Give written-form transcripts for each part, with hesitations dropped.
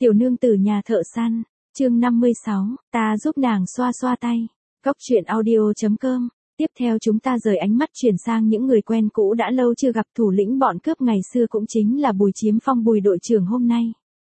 Tiểu nương tử nhà thợ săn, chương 56, ta giúp nàng xoa xoa tay. Góc truyện audio.com. Tiếp theo chúng ta rời ánh mắt chuyển sang những người quen cũ đã lâu chưa gặp. Thủ lĩnh bọn cướp ngày xưa cũng chính là Bùi Chiếm Phong, Bùi đội trưởng hôm nay.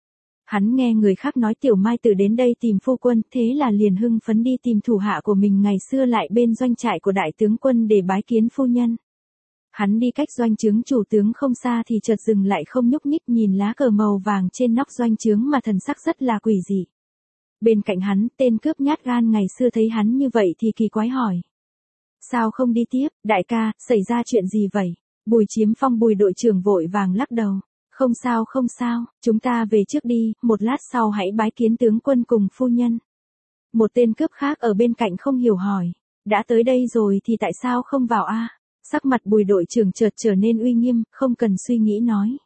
Hắn nghe người khác nói Tiểu Mai Tử đến đây tìm phu quân, thế là liền hưng phấn đi tìm thủ hạ của mình ngày xưa lại bên doanh trại của đại tướng quân để bái kiến phu nhân. Hắn đi cách doanh trướng chủ tướng không xa thì chợt dừng lại không nhúc nhích, nhìn lá cờ màu vàng trên nóc doanh trướng mà thần sắc rất là quỷ dị. Bên cạnh hắn, tên cướp nhát gan ngày xưa thấy hắn như vậy thì kỳ quái hỏi: sao không đi tiếp, đại ca, xảy ra chuyện gì vậy? Bùi Chiếm Phong, Bùi đội trưởng vội vàng lắc đầu: không sao không sao, chúng ta về trước đi, một lát sau hãy bái kiến tướng quân cùng phu nhân. Một tên cướp khác ở bên cạnh không hiểu hỏi: đã tới đây rồi thì tại sao không vào a? Sắc mặt Bùi đội trưởng chợt trở nên uy nghiêm, không cần suy nghĩ nói: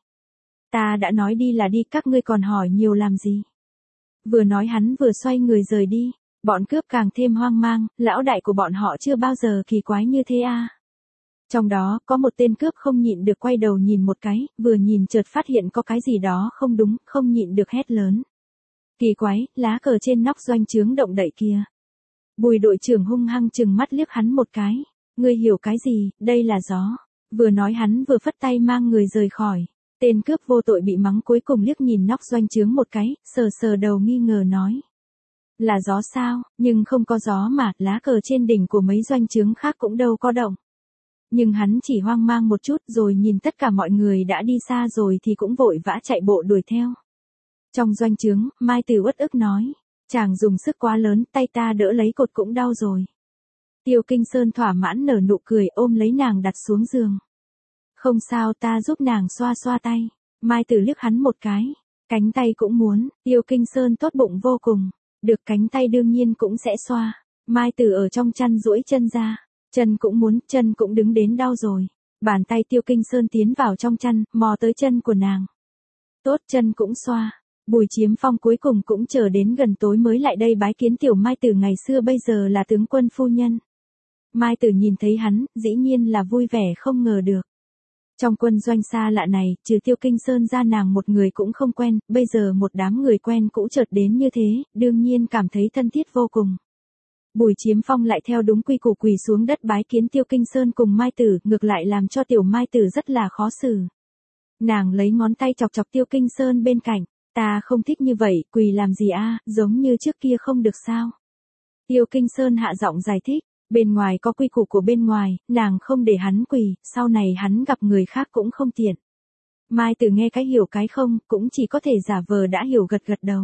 ta đã nói đi là đi, các ngươi còn hỏi nhiều làm gì? Vừa nói hắn vừa xoay người rời đi. Bọn cướp càng thêm hoang mang, lão đại của bọn họ chưa bao giờ kỳ quái như thế a. Trong đó, có một tên cướp không nhịn được quay đầu nhìn một cái, vừa nhìn chợt phát hiện có cái gì đó không đúng, không nhịn được hét lớn: kỳ quái, lá cờ trên nóc doanh trướng động đậy kìa. Bùi đội trưởng hung hăng trừng mắt liếc hắn một cái: ngươi hiểu cái gì, đây là gió. Vừa nói hắn vừa phất tay mang người rời khỏi. Tên cướp vô tội bị mắng cuối cùng liếc nhìn nóc doanh trướng một cái, sờ sờ đầu nghi ngờ nói: là gió sao, nhưng không có gió mà, lá cờ trên đỉnh của mấy doanh trướng khác cũng đâu có động. Nhưng hắn chỉ hoang mang một chút rồi nhìn tất cả mọi người đã đi xa rồi thì cũng vội vã chạy bộ đuổi theo. Trong doanh trướng, Mai Tử uất ức nói: chàng dùng sức quá lớn, tay ta đỡ lấy cột cũng đau rồi. Tiêu Kinh Sơn thỏa mãn nở nụ cười, ôm lấy nàng đặt xuống giường. Không sao, ta giúp nàng xoa xoa tay. Mai Tử liếc hắn một cái: cánh tay cũng muốn. Tiêu Kinh Sơn tốt bụng vô cùng: được, cánh tay đương nhiên cũng sẽ xoa. Mai Tử ở trong chăn duỗi chân ra: chân cũng muốn, chân cũng đứng đến đau rồi. Bàn tay Tiêu Kinh Sơn tiến vào trong chăn, mò tới chân của nàng. Tốt, chân cũng xoa. Bùi Chiếm Phong cuối cùng cũng chờ đến gần tối mới lại đây bái kiến Tiểu Mai Tử ngày xưa bây giờ là tướng quân phu nhân. Mai Tử nhìn thấy hắn, dĩ nhiên là vui vẻ không ngờ được. Trong quân doanh xa lạ này, trừ Tiêu Kinh Sơn ra nàng một người cũng không quen, bây giờ một đám người quen cũ chợt đến như thế, đương nhiên cảm thấy thân thiết vô cùng. Bùi Chiếm Phong lại theo đúng quy củ quỳ xuống đất bái kiến Tiêu Kinh Sơn cùng Mai Tử, ngược lại làm cho Tiểu Mai Tử rất là khó xử. Nàng lấy ngón tay chọc chọc Tiêu Kinh Sơn bên cạnh: ta không thích như vậy, quỳ làm gì a, giống như trước kia không được sao? Tiêu Kinh Sơn hạ giọng giải thích: bên ngoài có quy củ của bên ngoài, nàng không để hắn quỳ, sau này hắn gặp người khác cũng không tiện. Mai Tử nghe cái hiểu cái không, cũng chỉ có thể giả vờ đã hiểu, gật gật đầu.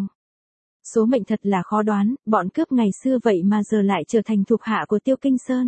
Số mệnh thật là khó đoán, bọn cướp ngày xưa vậy mà giờ lại trở thành thuộc hạ của Tiêu Kinh Sơn.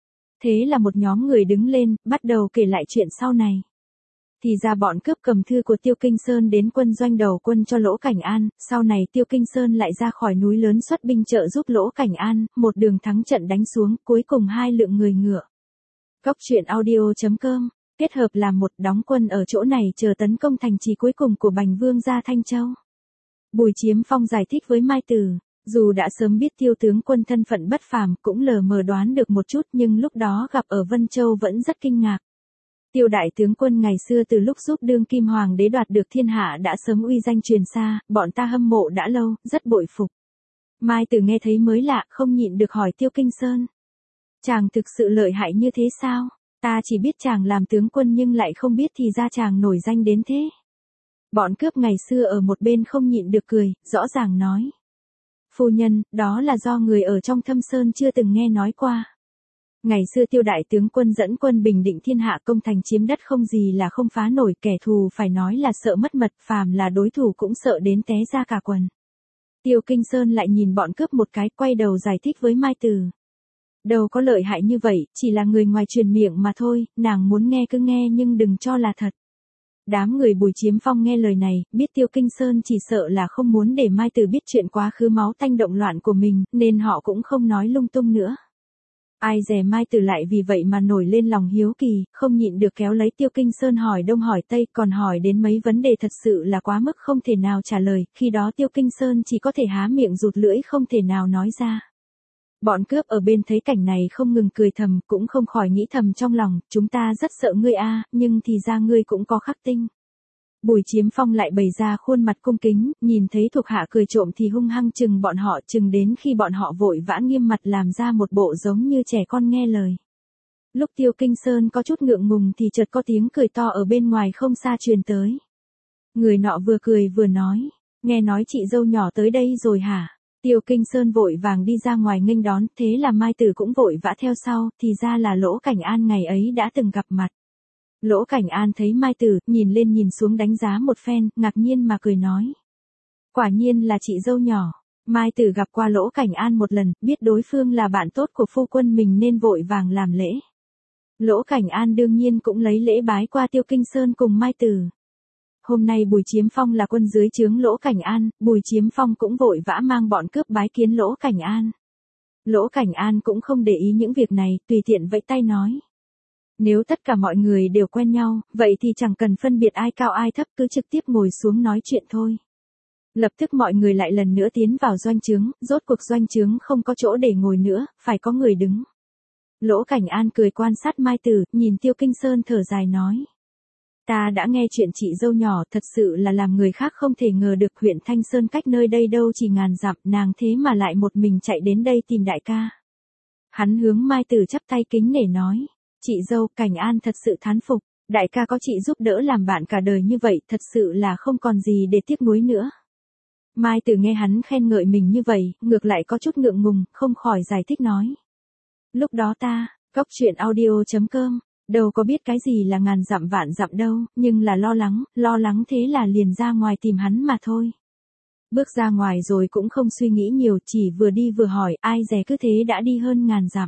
Thế là một nhóm người đứng lên, bắt đầu kể lại chuyện sau này. Thì ra bọn cướp cầm thư của Tiêu Kinh Sơn đến quân doanh đầu quân cho Lỗ Cảnh An, sau này Tiêu Kinh Sơn lại ra khỏi núi lớn xuất binh trợ giúp Lỗ Cảnh An, một đường thắng trận đánh xuống, cuối cùng 2 lượng người ngựa. Góc truyện audio.com, kết hợp làm một, đóng quân ở chỗ này chờ tấn công thành trì cuối cùng của Bành Vương gia Thanh Châu. Bùi Chiếm Phong giải thích với Mai Tử: dù đã sớm biết Tiêu tướng quân thân phận bất phàm, cũng lờ mờ đoán được một chút, nhưng lúc đó gặp ở Vân Châu vẫn rất kinh ngạc. Tiêu đại tướng quân ngày xưa từ lúc giúp đương kim hoàng đế đoạt được thiên hạ đã sớm uy danh truyền xa, bọn ta hâm mộ đã lâu, rất bội phục. Mai Tử nghe thấy mới lạ, không nhịn được hỏi Tiêu Kinh Sơn: chàng thực sự lợi hại như thế sao? Ta chỉ biết chàng làm tướng quân nhưng lại không biết thì ra chàng nổi danh đến thế. Bọn cướp ngày xưa ở một bên không nhịn được cười, rõ ràng nói: phu nhân, đó là do người ở trong Thâm Sơn chưa từng nghe nói qua. Ngày xưa Tiêu đại tướng quân dẫn quân bình định thiên hạ, công thành chiếm đất, không gì là không phá nổi, kẻ thù phải nói là sợ mất mật, phàm là đối thủ cũng sợ đến té ra cả quần. Tiêu Kinh Sơn lại nhìn bọn cướp một cái, quay đầu giải thích với Mai Tử: đâu có lợi hại như vậy, chỉ là người ngoài truyền miệng mà thôi, nàng muốn nghe cứ nghe nhưng đừng cho là thật. Đám người Bùi Chiếm Phong nghe lời này, biết Tiêu Kinh Sơn chỉ sợ là không muốn để Mai Tử biết chuyện quá khứ máu tanh động loạn của mình, nên họ cũng không nói lung tung nữa. Ai dè Mai Tử lại vì vậy mà nổi lên lòng hiếu kỳ, không nhịn được kéo lấy Tiêu Kinh Sơn hỏi đông hỏi tây, còn hỏi đến mấy vấn đề thật sự là quá mức không thể nào trả lời, khi đó Tiêu Kinh Sơn chỉ có thể há miệng rụt lưỡi không thể nào nói ra. Bọn cướp ở bên thấy cảnh này không ngừng cười thầm, cũng không khỏi nghĩ thầm trong lòng: chúng ta rất sợ ngươi a, nhưng thì ra ngươi cũng có khắc tinh. Bùi Chiếm Phong lại bày ra khuôn mặt cung kính, nhìn thấy thuộc hạ cười trộm thì hung hăng chừng bọn họ, chừng đến khi bọn họ vội vã nghiêm mặt làm ra một bộ giống như trẻ con nghe lời. Lúc Tiêu Kinh Sơn có chút ngượng ngùng thì chợt có tiếng cười to ở bên ngoài không xa truyền tới. Người nọ vừa cười vừa nói, nghe nói chị dâu nhỏ tới đây rồi hả? Tiêu Kinh Sơn vội vàng đi ra ngoài nghênh đón, thế là Mai Tử cũng vội vã theo sau, thì ra là Lỗ Cảnh An ngày ấy đã từng gặp mặt. Lỗ Cảnh An thấy Mai Tử, nhìn lên nhìn xuống đánh giá một phen, ngạc nhiên mà cười nói. Quả nhiên là chị dâu nhỏ. Mai Tử gặp qua Lỗ Cảnh An một lần, biết đối phương là bạn tốt của phu quân mình nên vội vàng làm lễ. Lỗ Cảnh An đương nhiên cũng lấy lễ bái qua Tiêu Kinh Sơn cùng Mai Tử. Hôm nay Bùi Chiếm Phong là quân dưới trướng Lỗ Cảnh An, Bùi Chiếm Phong cũng vội vã mang bọn cướp bái kiến Lỗ Cảnh An. Lỗ Cảnh An cũng không để ý những việc này, tùy tiện vẫy tay nói. Nếu tất cả mọi người đều quen nhau, vậy thì chẳng cần phân biệt ai cao ai thấp, cứ trực tiếp ngồi xuống nói chuyện thôi. Lập tức mọi người lại lần nữa tiến vào doanh trướng, rốt cuộc doanh trướng không có chỗ để ngồi nữa, phải có người đứng. Lỗ Cảnh An cười quan sát Mai Tử, nhìn Tiêu Kinh Sơn thở dài nói. Ta đã nghe chuyện chị dâu nhỏ, thật sự là làm người khác không thể ngờ được, huyện Thanh Sơn cách nơi đây đâu chỉ ngàn dặm, nàng thế mà lại một mình chạy đến đây tìm đại ca. Hắn hướng Mai Tử chắp tay kính nể nói. Chị dâu, Cảnh An thật sự thán phục, đại ca có chị giúp đỡ làm bạn cả đời như vậy, thật sự là không còn gì để tiếc nuối nữa. Mai Tử nghe hắn khen ngợi mình như vậy, ngược lại có chút ngượng ngùng, không khỏi giải thích nói. Lúc đó ta, Góc Truyện Audio.com, đâu có biết cái gì là ngàn dặm vạn dặm đâu, nhưng là lo lắng thế là liền ra ngoài tìm hắn mà thôi. Bước ra ngoài rồi cũng không suy nghĩ nhiều, chỉ vừa đi vừa hỏi, ai dè cứ thế đã đi hơn ngàn dặm.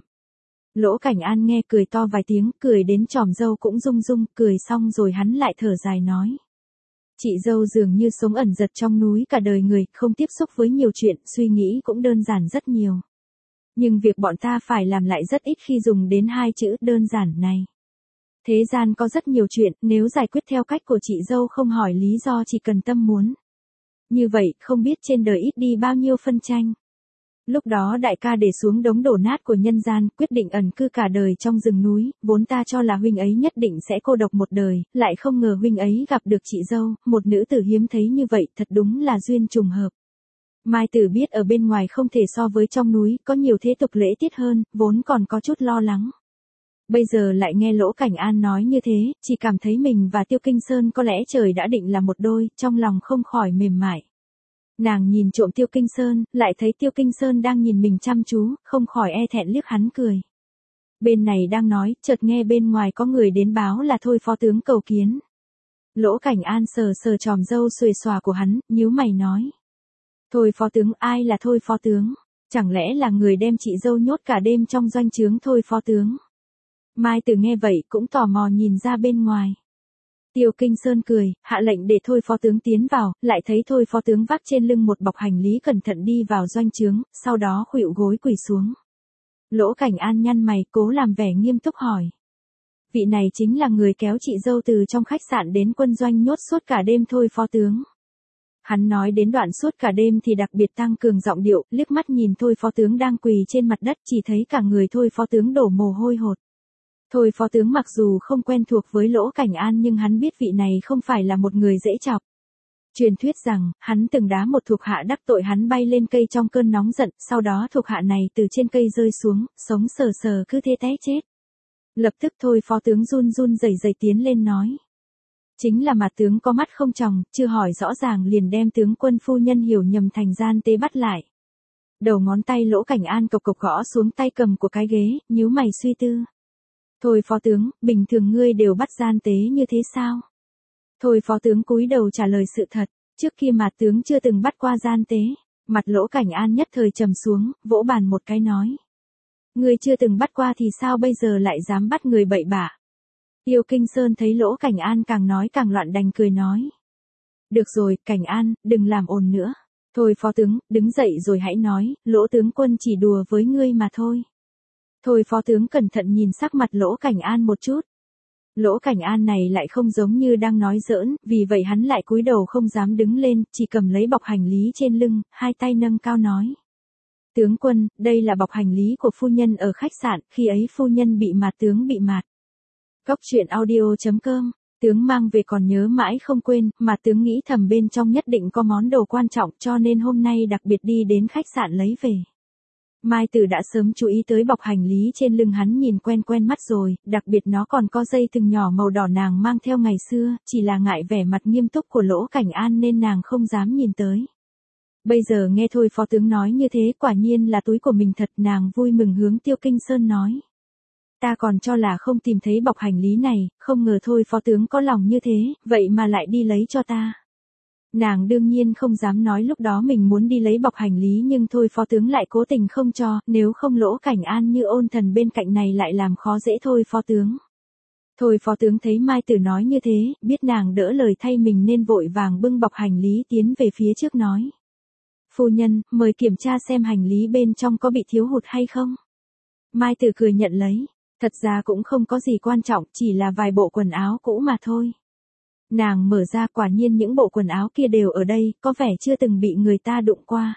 Lỗ Cảnh An nghe cười to vài tiếng, cười đến tròm râu cũng rung rung, cười xong rồi hắn lại thở dài nói. Chị dâu dường như sống ẩn giật trong núi cả đời người, không tiếp xúc với nhiều chuyện, suy nghĩ cũng đơn giản rất nhiều. Nhưng việc bọn ta phải làm lại rất ít khi dùng đến hai chữ đơn giản này. Thế gian có rất nhiều chuyện, nếu giải quyết theo cách của chị dâu không hỏi lý do chỉ cần tâm muốn. Như vậy, không biết trên đời ít đi bao nhiêu phân tranh. Lúc đó đại ca để xuống đống đổ nát của nhân gian, quyết định ẩn cư cả đời trong rừng núi, vốn ta cho là huynh ấy nhất định sẽ cô độc một đời, lại không ngờ huynh ấy gặp được chị dâu, một nữ tử hiếm thấy như vậy, thật đúng là duyên trùng hợp. Mai Tử biết ở bên ngoài không thể so với trong núi, có nhiều thế tục lễ tiết hơn, vốn còn có chút lo lắng. Bây giờ lại nghe Lỗ Cảnh An nói như thế, chỉ cảm thấy mình và Tiêu Kinh Sơn có lẽ trời đã định là một đôi, trong lòng không khỏi mềm mại. Nàng nhìn trộm Tiêu Kinh Sơn, lại thấy Tiêu Kinh Sơn đang nhìn mình chăm chú, không khỏi e thẹn liếc hắn cười. Bên này đang nói, chợt nghe bên ngoài có người đến báo là Thôi phó tướng cầu kiến. Lỗ Cảnh An sờ sờ tròm râu xuề xòa của hắn, nhíu mày nói. Thôi phó tướng, ai là Thôi phó tướng? Chẳng lẽ là người đem chị dâu nhốt cả đêm trong doanh trướng Thôi phó tướng? Mai Tử nghe vậy cũng tò mò nhìn ra bên ngoài. Tiêu Kinh Sơn cười, hạ lệnh để Thôi phó tướng tiến vào, lại thấy Thôi phó tướng vác trên lưng một bọc hành lý cẩn thận đi vào doanh trướng, sau đó khuỵu gối quỳ xuống. Lỗ Cảnh An nhăn mày, cố làm vẻ nghiêm túc hỏi. Vị này chính là người kéo chị dâu từ trong khách sạn đến quân doanh nhốt suốt cả đêm Thôi phó tướng. Hắn nói đến đoạn suốt cả đêm thì đặc biệt tăng cường giọng điệu, liếc mắt nhìn Thôi phó tướng đang quỳ trên mặt đất, chỉ thấy cả người Thôi phó tướng đổ mồ hôi hột. Thôi phó tướng mặc dù không quen thuộc với Lỗ Cảnh An nhưng hắn biết vị này không phải là một người dễ chọc. Truyền thuyết rằng, hắn từng đá một thuộc hạ đắc tội hắn bay lên cây trong cơn nóng giận, sau đó thuộc hạ này từ trên cây rơi xuống, sống sờ sờ cứ thế té chết. Lập tức Thôi phó tướng run run rẩy rẩy tiến lên nói. Chính là mà tướng có mắt không tròng, chưa hỏi rõ ràng liền đem tướng quân phu nhân hiểu nhầm thành gian tế bắt lại. Đầu ngón tay Lỗ Cảnh An cộc cộc gõ xuống tay cầm của cái ghế, nhíu mày suy tư. Thôi phó tướng, bình thường ngươi đều bắt gian tế như thế sao? Thôi phó tướng cúi đầu trả lời sự thật, trước kia mà tướng chưa từng bắt qua gian tế. Mặt Lỗ Cảnh An nhất thời trầm xuống, vỗ bàn một cái nói. Ngươi chưa từng bắt qua thì sao bây giờ lại dám bắt người bậy bạ? Tiêu Kinh Sơn thấy Lỗ Cảnh An càng nói càng loạn đành cười nói. Được rồi, Cảnh An, đừng làm ồn nữa. Thôi phó tướng, đứng dậy rồi hãy nói, Lỗ tướng quân chỉ đùa với ngươi mà thôi. Thôi phó tướng cẩn thận nhìn sắc mặt Lỗ Cảnh An một chút. Lỗ Cảnh An này lại không giống như đang nói giỡn, vì vậy hắn lại cúi đầu không dám đứng lên, chỉ cầm lấy bọc hành lý trên lưng, hai tay nâng cao nói. Tướng quân, đây là bọc hành lý của phu nhân ở khách sạn, khi ấy phu nhân bị mạt tướng bị mạt. Góc Truyện Audio.com Tướng mang về còn nhớ mãi không quên, mà tướng nghĩ thầm bên trong nhất định có món đồ quan trọng cho nên hôm nay đặc biệt đi đến khách sạn lấy về. Mai Tử đã sớm chú ý tới bọc hành lý trên lưng hắn nhìn quen quen mắt rồi, đặc biệt nó còn có dây thừng nhỏ màu đỏ nàng mang theo ngày xưa, chỉ là ngại vẻ mặt nghiêm túc của Lỗ Cảnh An nên nàng không dám nhìn tới. Bây giờ nghe thôi phó tướng nói như thế quả nhiên là túi của mình thật, nàng vui mừng hướng Tiêu Kinh Sơn nói. Ta còn cho là không tìm thấy bọc hành lý này, không ngờ thôi phó tướng có lòng như thế, vậy mà lại đi lấy cho ta. Nàng đương nhiên không dám nói lúc đó mình muốn đi lấy bọc hành lý nhưng thôi phó tướng lại cố tình không cho, nếu không Lỗ Cảnh An như ôn thần bên cạnh này lại làm khó dễ thôi phó tướng. Thôi phó tướng thấy Mai Tử nói như thế, biết nàng đỡ lời thay mình nên vội vàng bưng bọc hành lý tiến về phía trước nói. Phu nhân, mời kiểm tra xem hành lý bên trong có bị thiếu hụt hay không. Mai Tử cười nhận lấy, thật ra cũng không có gì quan trọng, chỉ là vài bộ quần áo cũ mà thôi. Nàng mở ra quả nhiên những bộ quần áo kia đều ở đây, có vẻ chưa từng bị người ta đụng qua.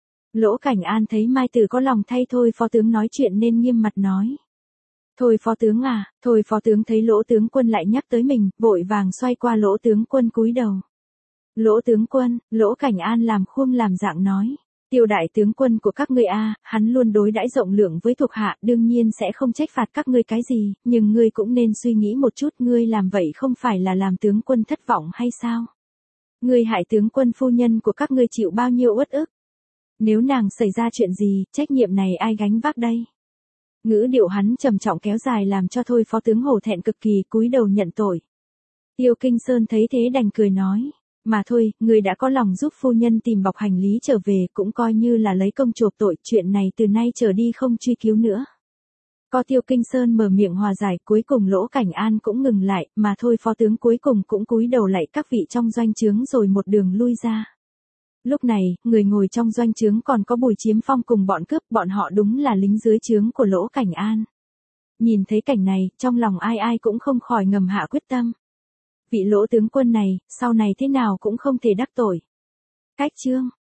Lỗ Cảnh An thấy Mai Tử có lòng thay thôi phó tướng nói chuyện nên nghiêm mặt nói. Thôi phó tướng à, thôi phó tướng thấy Lỗ tướng quân lại nhắc tới mình, vội vàng xoay qua Lỗ tướng quân cúi đầu. Lỗ tướng quân, Lỗ Cảnh An làm khuôn làm dạng nói. Tiêu đại tướng quân của các ngươi a, hắn luôn đối đãi rộng lượng với thuộc hạ, đương nhiên sẽ không trách phạt các ngươi cái gì, nhưng ngươi cũng nên suy nghĩ một chút, ngươi làm vậy không phải là làm tướng quân thất vọng hay sao? Ngươi hại tướng quân phu nhân của các ngươi chịu bao nhiêu uất ức? Nếu nàng xảy ra chuyện gì, trách nhiệm này ai gánh vác đây? Ngữ điệu hắn trầm trọng kéo dài làm cho thôi phó tướng hổ thẹn cực kỳ, cúi đầu nhận tội. Tiêu Kinh Sơn thấy thế đành cười nói. Mà thôi, người đã có lòng giúp phu nhân tìm bọc hành lý trở về cũng coi như là lấy công chuộc tội, chuyện này từ nay trở đi không truy cứu nữa. Có Tiêu Kinh Sơn mở miệng hòa giải, cuối cùng Lỗ Cảnh An cũng ngừng lại, mà thôi phó tướng cuối cùng cũng cúi đầu lạy các vị trong doanh trướng rồi một đường lui ra. Lúc này, người ngồi trong doanh trướng còn có Bùi Chiếm Phong cùng bọn cướp, bọn họ đúng là lính dưới trướng của Lỗ Cảnh An. Nhìn thấy cảnh này, trong lòng ai ai cũng không khỏi ngầm hạ quyết tâm. Vị Lỗ tướng quân này, sau này thế nào cũng không thể đắc tội. Cách chương